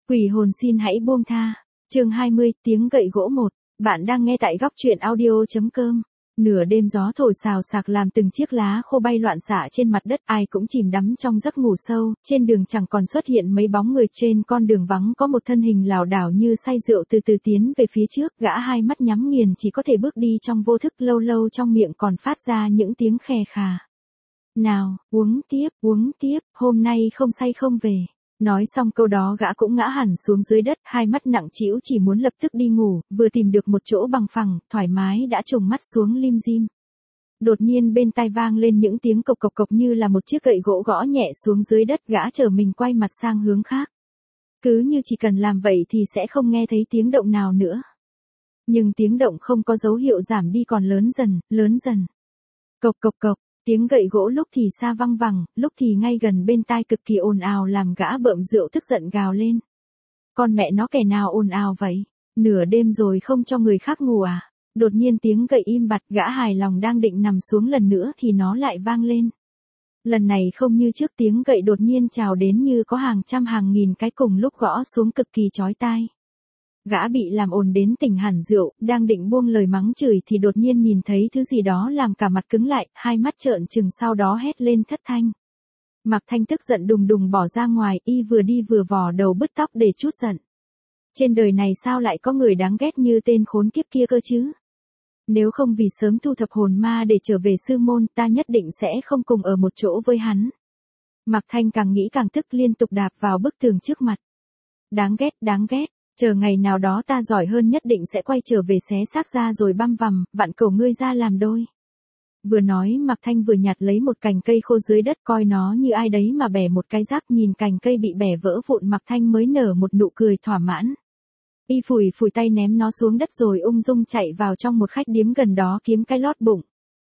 Quỷ hồn xin hãy buông tha. Chương 20, tiếng gậy gỗ 1. Bạn đang nghe tại góc truyện audio.com. Nửa đêm gió thổi xào xạc làm từng chiếc lá khô bay loạn xạ trên mặt đất, ai cũng chìm đắm trong giấc ngủ sâu. Trên đường chẳng còn xuất hiện mấy bóng người, trên con đường vắng có một thân hình lảo đảo như say rượu từ từ tiến về phía trước, gã hai mắt nhắm nghiền chỉ có thể bước đi trong vô thức, lâu lâu trong miệng còn phát ra những tiếng khè khà. Nào, uống tiếp, hôm nay không say không về. Nói xong câu đó gã cũng ngã hẳn xuống dưới đất, hai mắt nặng trĩu chỉ muốn lập tức đi ngủ, vừa tìm được một chỗ bằng phẳng, thoải mái đã chùng mắt xuống lim dim. Đột nhiên bên tai vang lên những tiếng cộc cộc cộc như là một chiếc gậy gỗ gõ nhẹ xuống dưới đất, gã trở mình quay mặt sang hướng khác. Cứ như chỉ cần làm vậy thì sẽ không nghe thấy tiếng động nào nữa. Nhưng tiếng động không có dấu hiệu giảm đi, còn lớn dần. Cộc cộc cộc. Tiếng gậy gỗ lúc thì xa văng vẳng, lúc thì ngay gần bên tai cực kỳ ồn ào, làm gã bợm rượu tức giận gào lên. Con mẹ nó, kẻ nào ồn ào vậy? Nửa đêm rồi không cho người khác ngủ à? Đột nhiên tiếng gậy im bặt, gã hài lòng đang định nằm xuống lần nữa thì nó lại vang lên. Lần này không như trước, tiếng gậy đột nhiên trào đến như có hàng trăm hàng nghìn cái cùng lúc gõ xuống cực kỳ chói tai. Gã bị làm ồn đến tỉnh hẳn rượu, đang định buông lời mắng chửi thì đột nhiên nhìn thấy thứ gì đó làm cả mặt cứng lại, hai mắt trợn trừng, sau đó hét lên thất thanh. Mạc Thanh tức giận đùng đùng bỏ ra ngoài, y vừa đi vừa vò đầu bứt tóc để trút giận. Trên đời này sao lại có người đáng ghét như tên khốn kiếp kia cơ chứ? Nếu không vì sớm thu thập hồn ma để trở về sư môn, ta nhất định sẽ không cùng ở một chỗ với hắn. Mạc Thanh càng nghĩ càng tức, liên tục đạp vào bức tường trước mặt. Đáng ghét. Chờ ngày nào đó ta giỏi hơn nhất định sẽ quay trở về xé xác ra rồi băm vằm, vặn cổ ngươi ra làm đôi. Vừa nói Mạc Thanh vừa nhặt lấy một cành cây khô dưới đất, coi nó như ai đấy mà bẻ một cái rác, nhìn cành cây bị bẻ vỡ vụn Mạc Thanh mới nở một nụ cười thỏa mãn. Y phủi tay ném nó xuống đất rồi ung dung chạy vào trong một khách điếm gần đó kiếm cái lót bụng.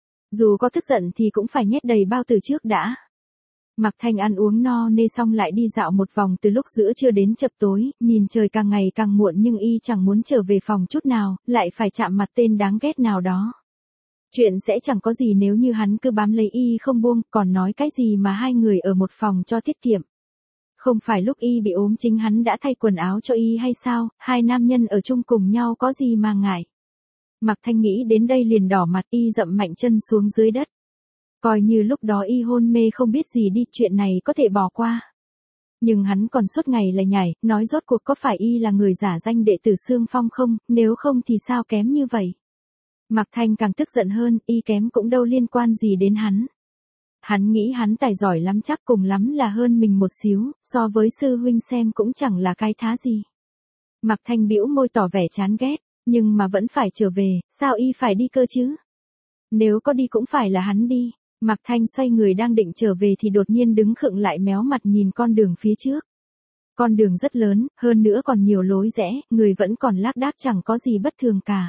Dù có tức giận thì cũng phải nhét đầy bao từ trước đã. Mạc Thanh ăn uống no nê xong lại đi dạo một vòng từ lúc giữa trưa đến chập tối, nhìn trời càng ngày càng muộn nhưng y chẳng muốn trở về phòng chút nào, lại phải chạm mặt tên đáng ghét nào đó. Chuyện sẽ chẳng có gì nếu như hắn cứ bám lấy y không buông, còn nói cái gì mà hai người ở một phòng cho tiết kiệm. Không phải lúc y bị ốm chính hắn đã thay quần áo cho y hay sao, hai nam nhân ở chung cùng nhau có gì mà ngại. Mạc Thanh nghĩ đến đây liền đỏ mặt, y dậm mạnh chân xuống dưới đất. Coi như lúc đó y hôn mê không biết gì đi, chuyện này có thể bỏ qua. Nhưng hắn còn suốt ngày lại nhảy, nói rốt cuộc có phải y là người giả danh đệ tử Xương Phong không, nếu không thì sao kém như vậy. Mạc Thanh càng tức giận hơn, y kém cũng đâu liên quan gì đến hắn. Hắn nghĩ hắn tài giỏi lắm, chắc cùng lắm là hơn mình một xíu, so với sư huynh xem cũng chẳng là cái thá gì. Mạc Thanh bĩu môi tỏ vẻ chán ghét, nhưng mà vẫn phải trở về, sao y phải đi cơ chứ? Nếu có đi cũng phải là hắn đi. Mạc Thanh xoay người đang định trở về thì đột nhiên đứng khựng lại, méo mặt nhìn con đường phía trước. Con đường rất lớn, hơn nữa còn nhiều lối rẽ, người vẫn còn lác đác, chẳng có gì bất thường cả.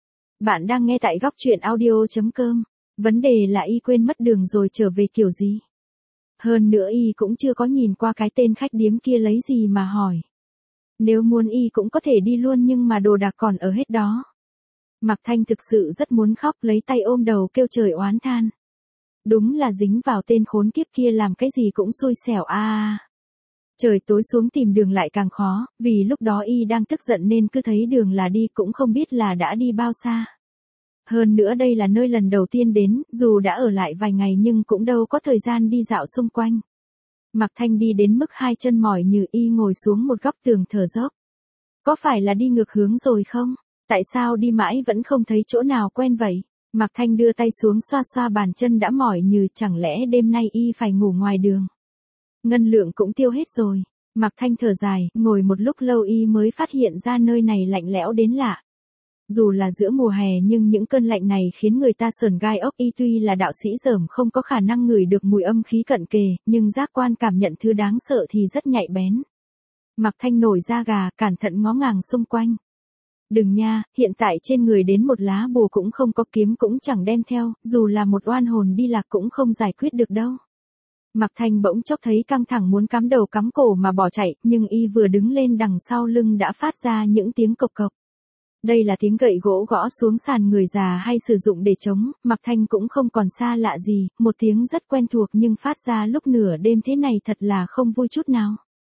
Bạn đang nghe tại góc truyện audio.com. Vấn đề là y quên mất đường rồi trở về kiểu gì. Hơn nữa y cũng chưa có nhìn qua cái tên khách điếm kia lấy gì mà hỏi. Nếu muốn y cũng có thể đi luôn nhưng mà đồ đạc còn ở hết đó. Mạc Thanh thực sự rất muốn khóc, lấy tay ôm đầu kêu trời oán than. Đúng là dính vào tên khốn kiếp kia làm cái gì cũng xui xẻo a. Trời tối xuống tìm đường lại càng khó, vì lúc đó y đang tức giận nên cứ thấy đường là đi, cũng không biết là đã đi bao xa. Hơn nữa đây là nơi lần đầu tiên đến, dù đã ở lại vài ngày nhưng cũng đâu có thời gian đi dạo xung quanh. Mạc Thanh đi đến mức hai chân mỏi nhừ, y ngồi xuống một góc tường thở dốc. Có phải là đi ngược hướng rồi không? Tại sao đi mãi vẫn không thấy chỗ nào quen vậy? Mạc Thanh đưa tay xuống xoa xoa bàn chân đã mỏi nhừ, chẳng lẽ đêm nay y phải ngủ ngoài đường? Ngân lượng cũng tiêu hết rồi. Mạc Thanh thở dài, ngồi một lúc lâu y mới phát hiện ra nơi này lạnh lẽo đến lạ. Dù là giữa mùa hè nhưng những cơn lạnh này khiến người ta sởn gai ốc, y tuy là đạo sĩ dởm không có khả năng ngửi được mùi âm khí cận kề, nhưng giác quan cảm nhận thứ đáng sợ thì rất nhạy bén. Mạc Thanh nổi da gà, cẩn thận ngó ngàng xung quanh. Đừng nha, hiện tại trên người đến một lá bùa cũng không có, kiếm cũng chẳng đem theo, dù là một oan hồn đi lạc cũng không giải quyết được đâu. Mạc Thanh bỗng chốc thấy căng thẳng muốn cắm đầu cắm cổ mà bỏ chạy, nhưng y vừa đứng lên đằng sau lưng đã phát ra những tiếng cộc cộc. Đây là tiếng gậy gỗ gõ xuống sàn người già hay sử dụng để chống, Mạc Thanh cũng không còn xa lạ gì, một tiếng rất quen thuộc nhưng phát ra lúc nửa đêm thế này thật là không vui chút nào.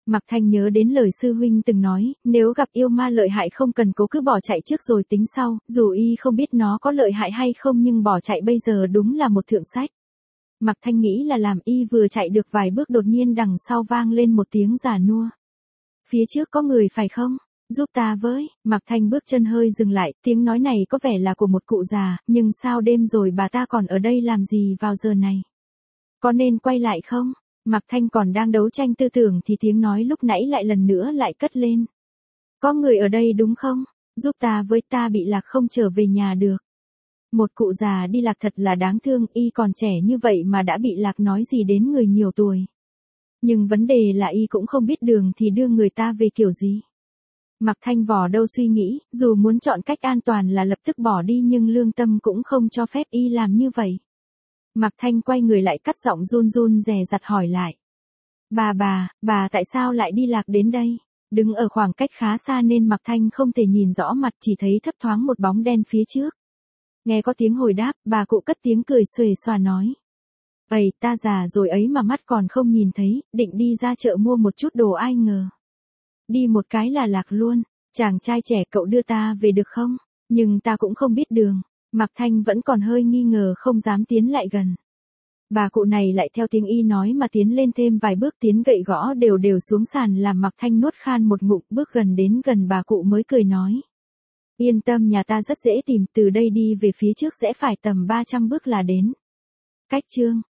Mạc Thanh nhớ đến lời sư huynh từng nói, nếu gặp yêu ma lợi hại không cần cố cứ bỏ chạy trước rồi tính sau, dù y không biết nó có lợi hại hay không nhưng bỏ chạy bây giờ đúng là một thượng sách. Mạc Thanh nghĩ là làm y vừa chạy được vài bước đột nhiên đằng sau vang lên một tiếng già nua. Phía trước có người phải không? Giúp ta với, Mạc Thanh bước chân hơi dừng lại, tiếng nói này có vẻ là của một cụ già, nhưng sao đêm rồi bà ta còn ở đây làm gì vào giờ này? Có nên quay lại không? Mạc Thanh còn đang đấu tranh tư tưởng thì tiếng nói lúc nãy lại lần nữa lại cất lên. Có người ở đây đúng không? Giúp ta với, ta bị lạc không trở về nhà được. Một cụ già đi lạc thật là đáng thương, y còn trẻ như vậy mà đã bị lạc nói gì đến người nhiều tuổi. Nhưng vấn đề là y cũng không biết đường thì đưa người ta về kiểu gì. Mạc Thanh vò đâu suy nghĩ, dù muốn chọn cách an toàn là lập tức bỏ đi nhưng lương tâm cũng không cho phép y làm như vậy. Mạc Thanh quay người lại cắt giọng run run dè dặt hỏi lại. Bà tại sao lại đi lạc đến đây? Đứng ở khoảng cách khá xa nên Mạc Thanh không thể nhìn rõ mặt, chỉ thấy thấp thoáng một bóng đen phía trước. Nghe có tiếng hồi đáp, bà cụ cất tiếng cười xuề xòa nói. Ây, ta già rồi ấy mà mắt còn không nhìn thấy, định đi ra chợ mua một chút đồ ai ngờ. Đi một cái là lạc luôn, chàng trai trẻ cậu đưa ta về được không? Nhưng ta cũng không biết đường. Mạc Thanh vẫn còn hơi nghi ngờ không dám tiến lại gần. Bà cụ này lại theo tiếng y nói mà tiến lên thêm vài bước, tiến gậy gõ đều đều xuống sàn làm Mạc Thanh nuốt khan một ngụm, bước gần đến gần bà cụ mới cười nói. Yên tâm, nhà ta rất dễ tìm, từ đây đi về phía trước sẽ phải tầm 300 bước là đến. Cách chương